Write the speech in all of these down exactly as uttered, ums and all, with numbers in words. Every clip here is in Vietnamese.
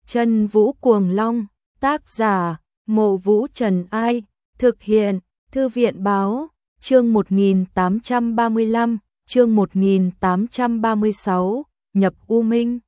Chân Vũ Cuồng Long, tác giả, Mộ Vũ Trần Ai, thực hiện, Thư viện Báo, chương một nghìn tám trăm ba mươi lăm, chương một nghìn tám trăm ba mươi sáu, nhập U Minh.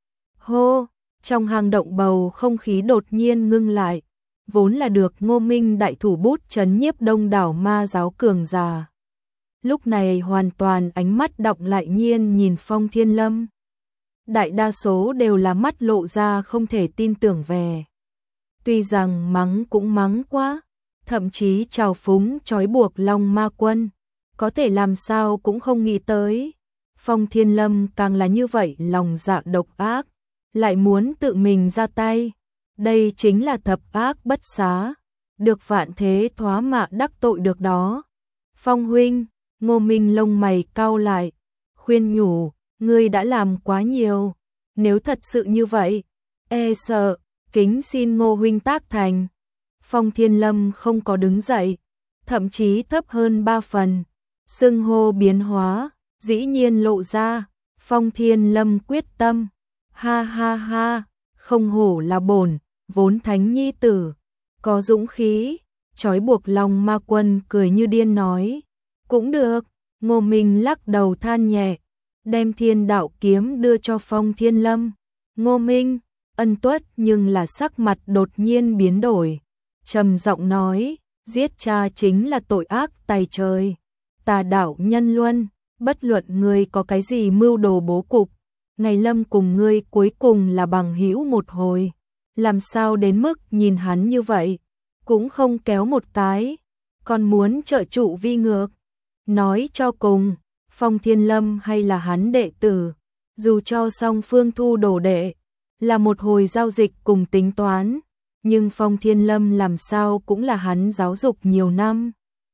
Hô, trong hang động bầu không khí đột nhiên ngưng lại, vốn là được Ngô Minh đại thủ bút trấn nhiếp đông đảo ma giáo cường giả. Lúc này hoàn toàn ánh mắt đọng lại nhiên nhìn Phong Thiên Lâm. Đại đa số đều là mắt lộ ra không thể tin tưởng về. Tuy rằng mắng cũng mắng quá, thậm chí trào phúng trói buộc Long Ma Quân, có thể làm sao cũng không nghĩ tới. Phong Thiên Lâm càng là như vậy lòng dạ độc ác, lại muốn tự mình ra tay. Đây chính là thập ác bất xá, được vạn thế thoá mạ đắc tội được đó. Phong huynh, Ngô Minh lông mày cau lại, khuyên nhủ, ngươi đã làm quá nhiều, nếu thật sự như vậy, e sợ, kính xin Ngô huynh tác thành. Phong Thiên Lâm không có đứng dậy, thậm chí thấp hơn ba phần, xưng hô biến hóa, dĩ nhiên lộ ra, Phong Thiên Lâm quyết tâm, ha ha ha, không hổ là bổn, vốn thánh nhi tử, có dũng khí, trói buộc Long Ma Quân cười như điên nói, cũng được. Ngô Minh lắc đầu than nhẹ, đem Thiên Đạo kiếm đưa cho Phong Thiên Lâm. Ngô Minh, Ân Tuất nhưng là sắc mặt đột nhiên biến đổi, trầm giọng nói, giết cha chính là tội ác tày trời, tà đạo nhân luân, bất luận ngươi có cái gì mưu đồ bố cục, ngày Lâm cùng ngươi cuối cùng là bằng hữu một hồi, làm sao đến mức nhìn hắn như vậy, cũng không kéo một cái, còn muốn trợ trụ vi ngược. Nói cho cùng, Phong Thiên Lâm hay là hắn đệ tử, dù cho song phương thu đồ đệ, là một hồi giao dịch cùng tính toán, nhưng Phong Thiên Lâm làm sao cũng là hắn giáo dục nhiều năm.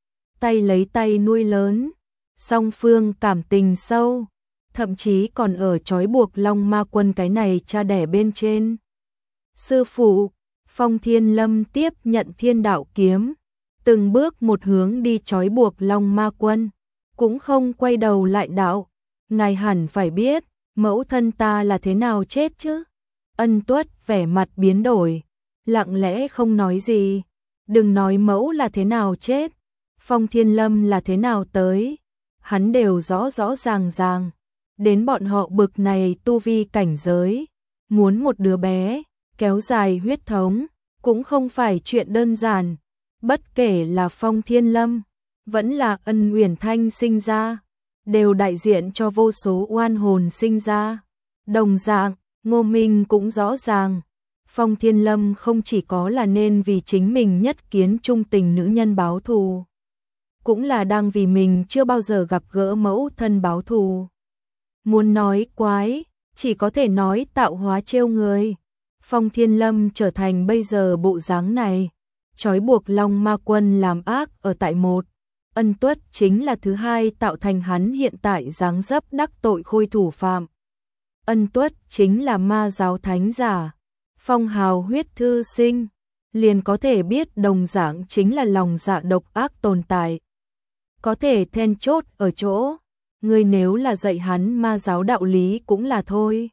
Tay lấy tay nuôi lớn, song phương cảm tình sâu, thậm chí còn ở trói buộc Long Ma Quân cái này cha đẻ bên trên. Sư phụ, Phong Thiên Lâm tiếp nhận Thiên Đạo kiếm, từng bước một hướng đi trói buộc Long Ma Quân, cũng không quay đầu lại đạo, ngài hẳn phải biết, mẫu thân ta là thế nào chết chứ. Ân Tuất vẻ mặt biến đổi, lặng lẽ không nói gì, đừng nói mẫu là thế nào chết, Phong Thiên Lâm là thế nào tới, hắn đều rõ rõ ràng ràng, đến bọn họ bực này tu vi cảnh giới, muốn một đứa bé, kéo dài huyết thống, cũng không phải chuyện đơn giản. Bất kể là Phong Thiên Lâm, vẫn là Ân Uyển Thanh sinh ra, đều đại diện cho vô số oan hồn sinh ra. Đồng dạng, Ngô Minh cũng rõ ràng, Phong Thiên Lâm không chỉ có là nên vì chính mình nhất kiến trung tình nữ nhân báo thù, cũng là đang vì mình chưa bao giờ gặp gỡ mẫu thân báo thù. Muốn nói quái, chỉ có thể nói tạo hóa trêu người. Phong Thiên Lâm trở thành bây giờ bộ dáng này, trói buộc Long Ma Quân làm ác ở tại một, Ân Tuất chính là thứ hai tạo thành hắn hiện tại dáng dấp đắc tội khôi thủ phạm. Ân Tuất chính là ma giáo thánh giả, phong hào huyết thư sinh, liền có thể biết đồng dạng chính là lòng dạ độc ác tồn tại. Có thể then chốt ở chỗ, người nếu là dạy hắn ma giáo đạo lý cũng là thôi.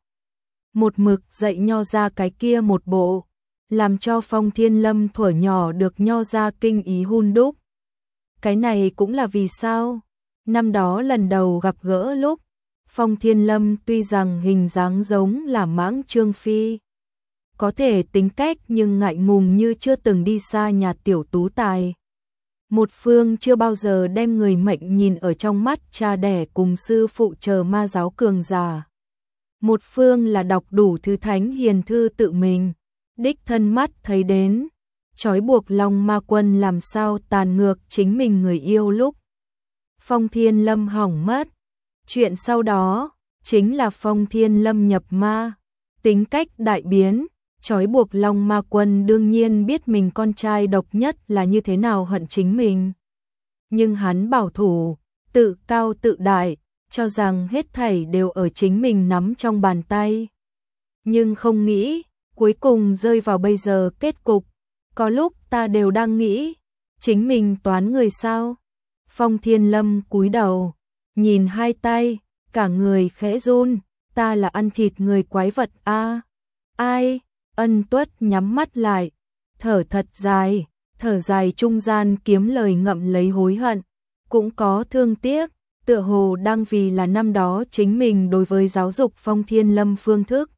Một mực dạy nho ra cái kia một bộ, làm cho Phong Thiên Lâm thuở nhỏ được nho ra kinh ý hun đúc. Cái này cũng là vì sao, năm đó lần đầu gặp gỡ lúc, Phong Thiên Lâm tuy rằng hình dáng giống là Mãng Trương Phi, có thể tính cách nhưng ngại ngùng như chưa từng đi xa nhà tiểu tú tài. Một phương chưa bao giờ đem người mệnh nhìn ở trong mắt cha đẻ cùng sư phụ chờ ma giáo cường giả. Một phương là đọc đủ thứ thánh hiền thư tự mình, đích thân mắt thấy đến, trói buộc Long Ma Quân làm sao tàn ngược chính mình người yêu lúc. Phong Thiên Lâm hỏng mất, chuyện sau đó, chính là Phong Thiên Lâm nhập ma, tính cách đại biến, trói buộc Long Ma Quân đương nhiên biết mình con trai độc nhất là như thế nào hận chính mình. Nhưng hắn bảo thủ, tự cao tự đại, cho rằng hết thảy đều ở chính mình nắm trong bàn tay. Nhưng không nghĩ, cuối cùng rơi vào bây giờ kết cục, có lúc ta đều đang nghĩ, chính mình toán người sao? Phong Thiên Lâm cúi đầu, nhìn hai tay, cả người khẽ run, ta là ăn thịt người quái vật a. Ai? Ân Tuất nhắm mắt lại, thở thật dài, thở dài trung gian kiếm lời ngậm lấy hối hận, cũng có thương tiếc, tựa hồ đang vì là năm đó chính mình đối với giáo dục Phong Thiên Lâm phương thức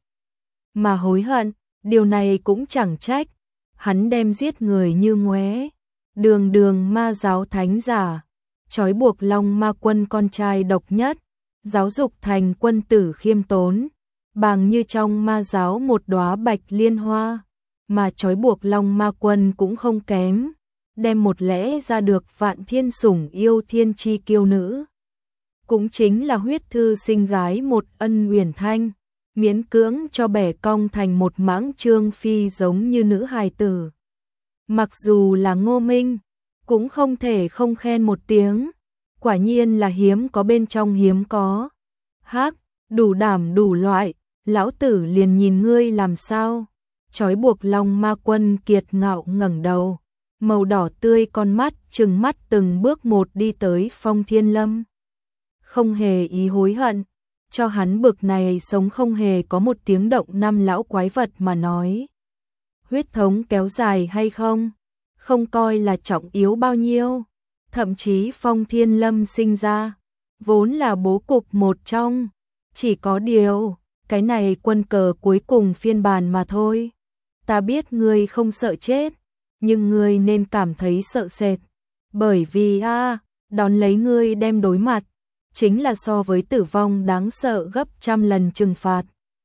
mà hối hận, điều này cũng chẳng trách, hắn đem giết người như ngoé, đường đường ma giáo thánh giả, trói buộc Long Ma Quân con trai độc nhất, giáo dục thành quân tử khiêm tốn, bàng như trong ma giáo một đóa bạch liên hoa, mà trói buộc Long Ma Quân cũng không kém, đem một lẽ ra được vạn thiên sủng yêu thiên chi kiêu nữ. Cũng chính là huyết thư sinh gái một Ân Uyển Thanh, miễn cưỡng cho bẻ cong thành một mãng trương phi giống như nữ hài tử. Mặc dù là Ngô Minh, cũng không thể không khen một tiếng, quả nhiên là hiếm có bên trong hiếm có. Hắc, đủ đảm đủ loại, lão tử liền nhìn ngươi làm sao. Trói buộc Long Ma Quân kiệt ngạo ngẩng đầu, màu đỏ tươi con mắt trừng mắt từng bước một đi tới Phong Thiên Lâm. Không hề ý hối hận, cho hắn bực này sống không hề có một tiếng động năm lão quái vật mà nói. Huyết thống kéo dài hay không, không coi là trọng yếu bao nhiêu, thậm chí Phong Thiên Lâm sinh ra, vốn là bố cục một trong, chỉ có điều, cái này quân cờ cuối cùng phiên bản mà thôi. Ta biết ngươi không sợ chết, nhưng ngươi nên cảm thấy sợ sệt, bởi vì a, à, đón lấy ngươi đem đối mặt, chính là so với tử vong đáng sợ gấp trăm lần trừng phạt.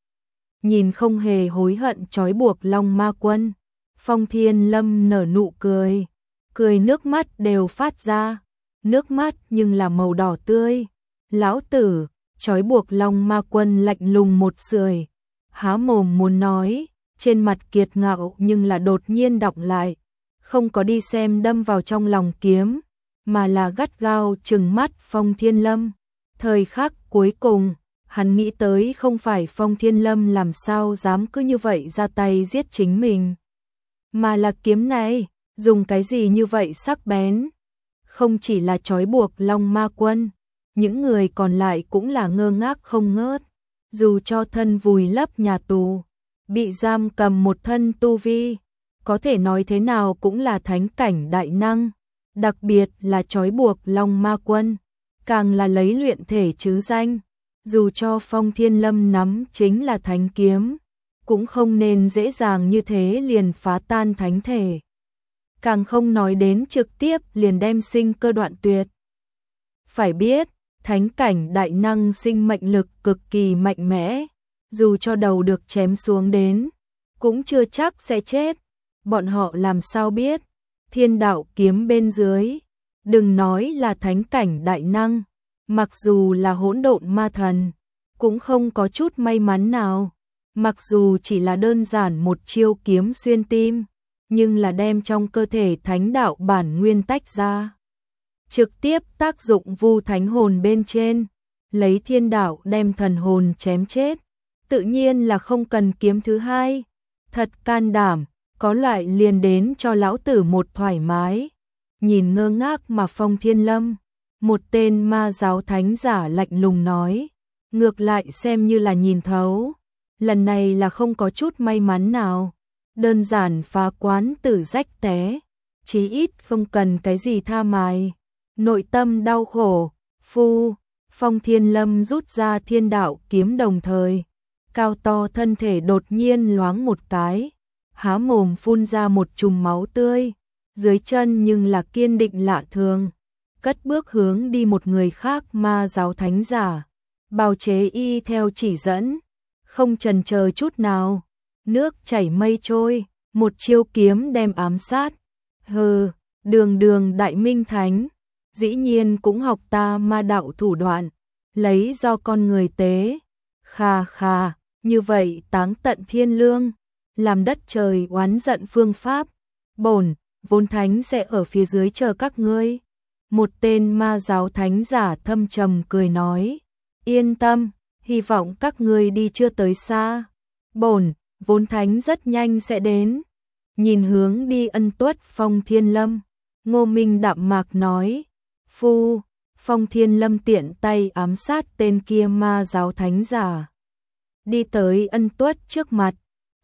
Nhìn không hề hối hận trói buộc Long Ma Quân, Phong Thiên Lâm nở nụ cười, cười nước mắt đều phát ra, nước mắt nhưng là màu đỏ tươi. Lão tử, trói buộc Long Ma Quân lạnh lùng một sưởi, há mồm muốn nói, trên mặt kiệt ngạo nhưng là đột nhiên đọng lại, không có đi xem đâm vào trong lòng kiếm, mà là gắt gao trừng mắt Phong Thiên Lâm. Thời khắc cuối cùng, hắn nghĩ tới không phải Phong Thiên Lâm làm sao dám cứ như vậy ra tay giết chính mình, mà là kiếm này, dùng cái gì như vậy sắc bén. Không chỉ là trói buộc Long Ma Quân, những người còn lại cũng là ngơ ngác không ngớt, dù cho thân vùi lấp nhà tù, bị giam cầm một thân tu vi, có thể nói thế nào cũng là thánh cảnh đại năng, đặc biệt là trói buộc Long Ma Quân, càng là lấy luyện thể chứ danh, dù cho Phong Thiên Lâm nắm chính là thánh kiếm, cũng không nên dễ dàng như thế liền phá tan thánh thể. Càng không nói đến trực tiếp liền đem sinh cơ đoạn tuyệt. Phải biết, thánh cảnh đại năng sinh mệnh lực cực kỳ mạnh mẽ, dù cho đầu được chém xuống đến, cũng chưa chắc sẽ chết. Bọn họ làm sao biết, thiên đạo kiếm bên dưới, đừng nói là thánh cảnh đại năng, mặc dù là hỗn độn ma thần, cũng không có chút may mắn nào. Mặc dù chỉ là đơn giản một chiêu kiếm xuyên tim, nhưng là đem trong cơ thể thánh đạo bản nguyên tách ra, trực tiếp tác dụng vu thánh hồn bên trên, lấy thiên đạo đem thần hồn chém chết, tự nhiên là không cần kiếm thứ hai. Thật can đảm, có loại liền đến cho lão tử một thoải mái. Nhìn ngơ ngác mà Phong Thiên Lâm, một tên ma giáo thánh giả lạnh lùng nói, ngược lại xem như là nhìn thấu, lần này là không có chút may mắn nào, đơn giản phá quán tử rách té, chí ít không cần cái gì tha mài. Nội tâm đau khổ, phu, Phong Thiên Lâm rút ra thiên đạo kiếm đồng thời, cao to thân thể đột nhiên loáng một cái, há mồm phun ra một chùm máu tươi, dưới chân nhưng là kiên định lạ thường, cất bước hướng đi một người khác ma giáo thánh giả, bào chế y theo chỉ dẫn, không chần chờ chút nào, nước chảy mây trôi, một chiêu kiếm đem ám sát. Hừ, đường đường đại minh thánh, dĩ nhiên cũng học ta ma đạo thủ đoạn, lấy do con người tế. Khà khà, như vậy táng tận thiên lương, làm đất trời oán giận phương pháp, bổn vốn thánh sẽ ở phía dưới chờ các ngươi. Một tên ma giáo thánh giả thâm trầm cười nói, yên tâm, hy vọng các ngươi đi chưa tới xa, bổn vốn thánh rất nhanh sẽ đến. Nhìn hướng đi Ân Tuất Phong Thiên Lâm, Ngô Minh đạm mạc nói, phu, Phong Thiên Lâm tiện tay ám sát tên kia ma giáo thánh giả, đi tới Ân Tuất trước mặt,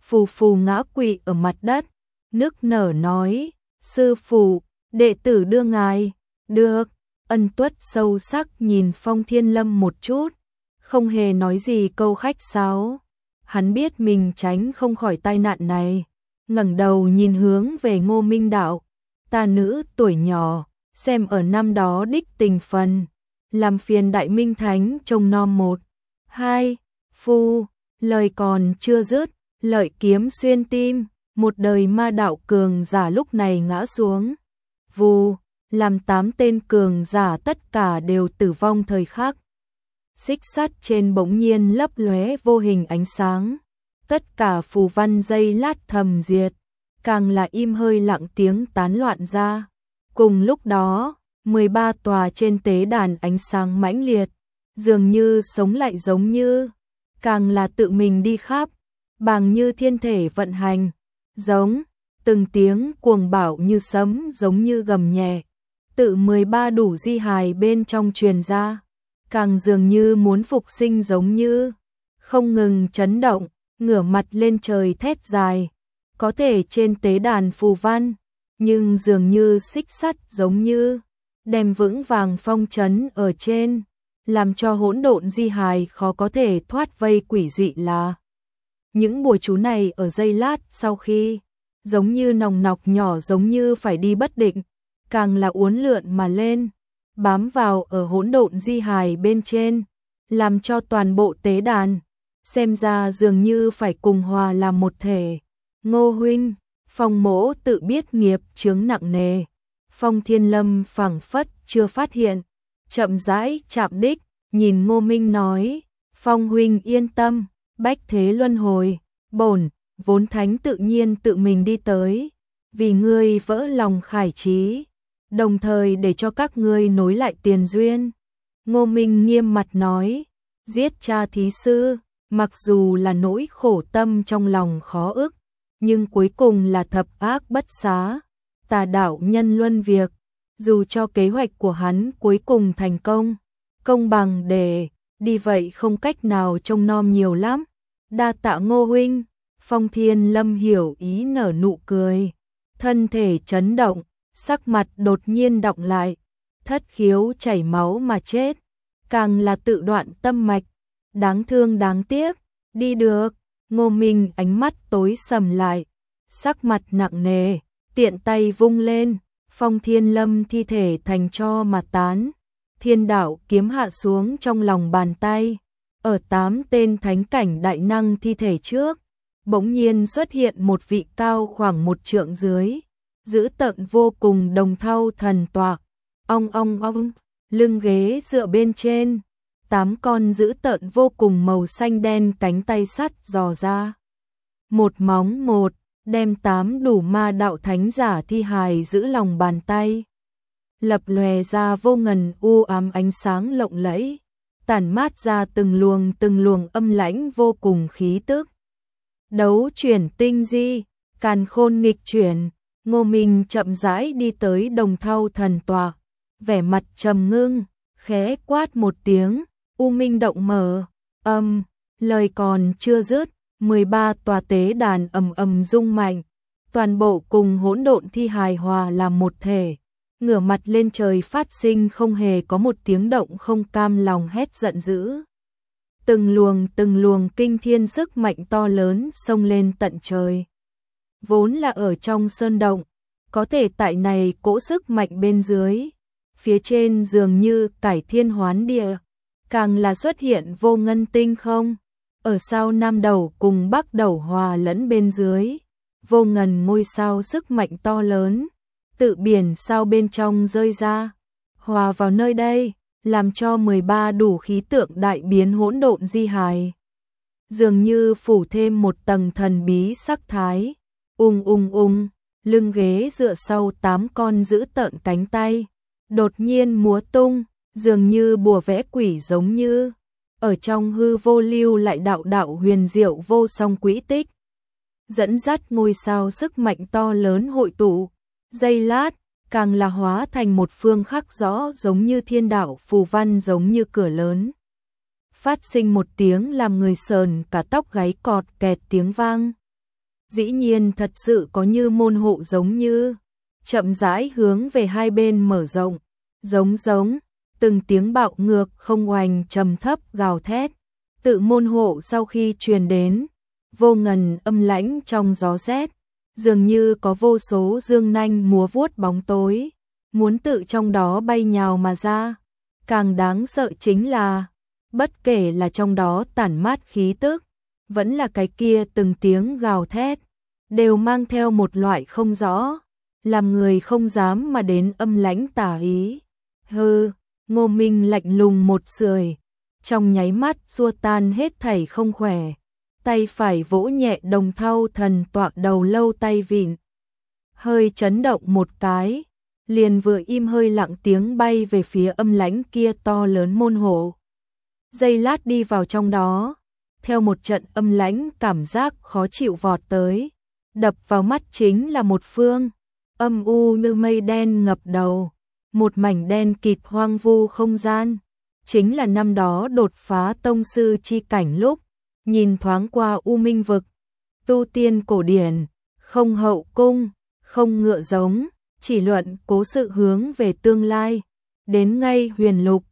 phù phù ngã quỵ ở mặt đất, nức nở nói, sư phụ, đệ tử đưa ngài, được. Ân Tuất sâu sắc nhìn Phong Thiên Lâm một chút, không hề nói gì câu khách sáo. Hắn biết mình tránh không khỏi tai nạn này, ngẩng đầu nhìn hướng về Ngô Minh Đạo, ta nữ tuổi nhỏ, xem ở năm đó đích tình phần, làm phiền Đại Minh Thánh trông nom một, hai, phu, lời còn chưa dứt, lợi kiếm xuyên tim, một đời ma đạo cường giả lúc này ngã xuống, vù, làm tám tên cường giả tất cả đều tử vong thời khắc. Xích sắt trên bỗng nhiên lấp lóe vô hình ánh sáng, tất cả phù văn dây lát thầm diệt, càng là im hơi lặng tiếng tán loạn ra. Cùng lúc đó, mười ba tòa trên tế đàn ánh sáng mãnh liệt, dường như sống lại giống như, càng là tự mình đi khắp, bằng như thiên thể vận hành, giống, từng tiếng cuồng bạo như sấm giống như gầm nhẹ, tự mười ba đủ di hài bên trong truyền ra, càng dường như muốn phục sinh giống như, không ngừng chấn động, ngửa mặt lên trời thét dài, có thể trên tế đàn phù văn, nhưng dường như xích sắt giống như, đem vững vàng phong trấn ở trên, làm cho hỗn độn di hài khó có thể thoát vây quỷ dị là. Những bùa chú này ở giây lát sau khi, giống như nòng nọc nhỏ giống như phải đi bất định, càng là uốn lượn mà lên, bám vào ở hỗn độn di hài bên trên, làm cho toàn bộ tế đàn, xem ra dường như phải cùng hòa làm một thể. Ngô huynh, Phong mỗ tự biết nghiệp chướng nặng nề. Phong Thiên Lâm phảng phất chưa phát hiện, chậm rãi chạm đích, nhìn Ngô Minh nói, Phong huynh yên tâm, bách thế luân hồi, bổn vốn thánh tự nhiên tự mình đi tới, vì ngươi vỡ lòng khải trí, đồng thời để cho các ngươi nối lại tiền duyên. Ngô Minh nghiêm mặt nói, giết cha thí sư, mặc dù là nỗi khổ tâm trong lòng khó ức, nhưng cuối cùng là thập ác bất xá, tà đạo nhân luân việc, dù cho kế hoạch của hắn cuối cùng thành công, công bằng để đi vậy không cách nào trông nom nhiều lắm. Đa tạ Ngô huynh. Phong Thiên Lâm hiểu ý nở nụ cười, thân thể chấn động, sắc mặt đột nhiên đọng lại, thất khiếu chảy máu mà chết, càng là tự đoạn tâm mạch, đáng thương đáng tiếc, đi được. Ngô Minh ánh mắt tối sầm lại, sắc mặt nặng nề, tiện tay vung lên, Phong Thiên Lâm thi thể thành tro mà tán, thiên đạo kiếm hạ xuống trong lòng bàn tay, ở tám tên thánh cảnh đại năng thi thể trước, bỗng nhiên xuất hiện một vị cao khoảng một trượng dưới, dữ tợn vô cùng đồng thau thần tọa, ong ong ong, lưng ghế dựa bên trên, tám con dữ tợn vô cùng màu xanh đen cánh tay sắt dò ra. Một móng một, đem tám đủ ma đạo thánh giả thi hài giữ lòng bàn tay. Lập lòe ra vô ngần u ám ánh sáng lộng lẫy, tản mát ra từng luồng từng luồng âm lãnh vô cùng khí tức. Đấu chuyển tinh di, càn khôn nghịch chuyển, Ngô Minh chậm rãi đi tới đồng thau thần tọa, vẻ mặt trầm ngưng, khẽ quát một tiếng, u minh động mở, âm, lời còn chưa dứt, mười ba tòa tế đàn ầm ầm rung mạnh, toàn bộ cùng hỗn độn thi hài hòa làm một thể, ngửa mặt lên trời phát sinh không hề có một tiếng động không cam lòng hét giận dữ. Từng luồng từng luồng kinh thiên sức mạnh to lớn xông lên tận trời. Vốn là ở trong sơn động, có thể tại này cỗ sức mạnh bên dưới, phía trên dường như cải thiên hoán địa, càng là xuất hiện vô ngân tinh không, ở sao nam đầu cùng bắc đầu hòa lẫn bên dưới, vô ngần ngôi sao sức mạnh to lớn, tự biển sao bên trong rơi ra, hòa vào nơi đây, làm cho mười ba đủ khí tượng đại biến hỗn độn di hài. Dường như phủ thêm một tầng thần bí sắc thái, ung ung ung, lưng ghế dựa sau tám con giữ tợn cánh tay, đột nhiên múa tung, dường như bùa vẽ quỷ giống như, ở trong hư vô lưu lại đạo đạo huyền diệu vô song quỹ tích. Dẫn dắt ngôi sao sức mạnh to lớn hội tụ, giây lát, càng là hóa thành một phương khắc rõ giống như thiên đạo phù văn giống như cửa lớn. Phát sinh một tiếng làm người sờn cả tóc gáy cọt kẹt tiếng vang. dĩ nhiên thật sự có như môn hộ giống như, chậm rãi hướng về hai bên mở rộng, giống giống, từng tiếng bạo ngược không oanh trầm thấp gào thét, tự môn hộ sau khi truyền đến, vô ngần âm lãnh trong gió rét, dường như có vô số dương nanh múa vuốt bóng tối, muốn tự trong đó bay nhào mà ra. Càng đáng sợ chính là, bất kể là trong đó tản mát khí tức, vẫn là cái kia từng tiếng gào thét, đều mang theo một loại không rõ, làm người không dám mà đến âm lãnh tả ý. Hừ, Ngô Minh lạnh lùng một sưởi, trong nháy mắt xua tan hết thảy không khỏe, tay phải vỗ nhẹ đồng thau thần tọa đầu lâu tay vịn, hơi chấn động một cái, liền vừa im hơi lặng tiếng bay về phía âm lãnh kia to lớn môn hộ. Giây lát đi vào trong đó, theo một trận âm lãnh cảm giác khó chịu vọt tới, đập vào mắt chính là một phương âm u như mây đen ngập đầu, một mảnh đen kịt hoang vu không gian, chính là năm đó đột phá tông sư chi cảnh lúc, nhìn thoáng qua U Minh vực, tu tiên cổ điển, không hậu cung, không ngựa giống, chỉ luận cố sự hướng về tương lai, đến ngay huyền lục,